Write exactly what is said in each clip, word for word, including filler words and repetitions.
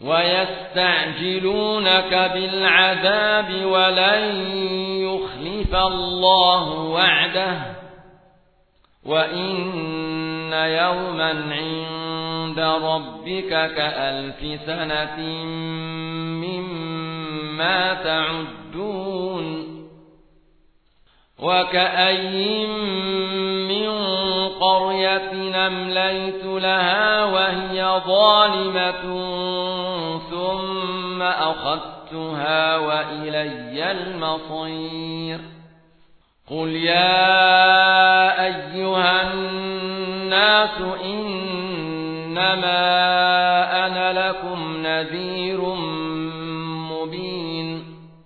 ويستعجلونك بالعذاب ولن يخلف الله وعده وإن يوما عند ربك كألف سنة مما تعدون وكأي من قرية أمليت لها وهي ظالمة ثم أخذتها وإلي المصير قل يا أيها الناس إنما أنا لكم نذير مبين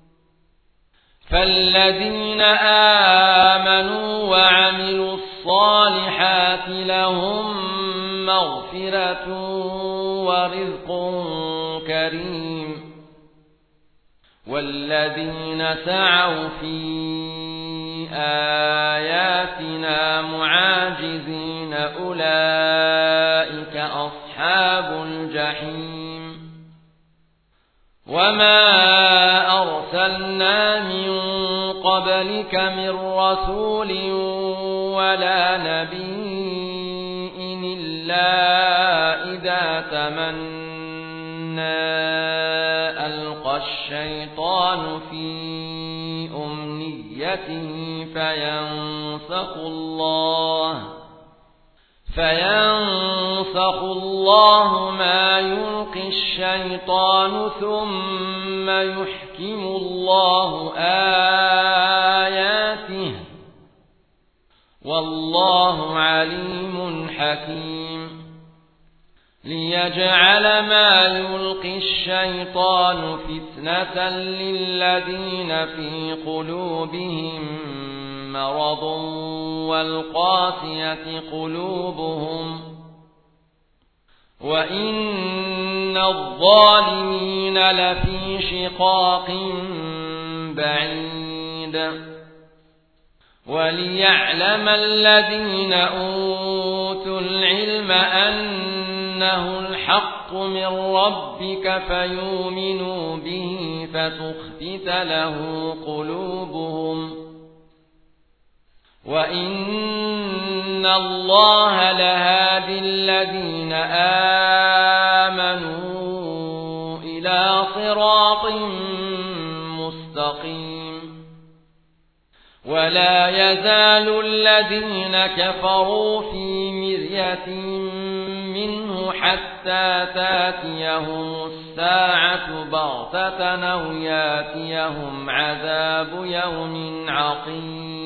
فالذين آمنوا وعملوا الصالحات لهم مغفرة ورزق كريم والذين سعوا في آياتنا معاجزين أولئك أصحاب الجحيم وما أرسلنا من قبلك من رسول ولا نبي إلا إذا تمنى ألقى الشيطان في أمنيته فينسخ الله فينسخ الله ما يلقي الشيطان ثم يحكم الله آياته والله عليم حكيم ليجعل ما يلقي الشيطان فتنة للذين في قلوبهم مرض والقاسية قلوبهم وإن الظالمين لفي شقاق بعيد وليعلم الذين أوتوا العلم أنه الحق من ربك فيؤمنوا به فتخبت له قلوبهم وإن الله لهادي الذين آمنوا إلى صراط مستقيم ولا يزال الذين كفروا في مرية منه حتى تاتيهم الساعة بغتة أو ياتيهم عذاب يوم عقيم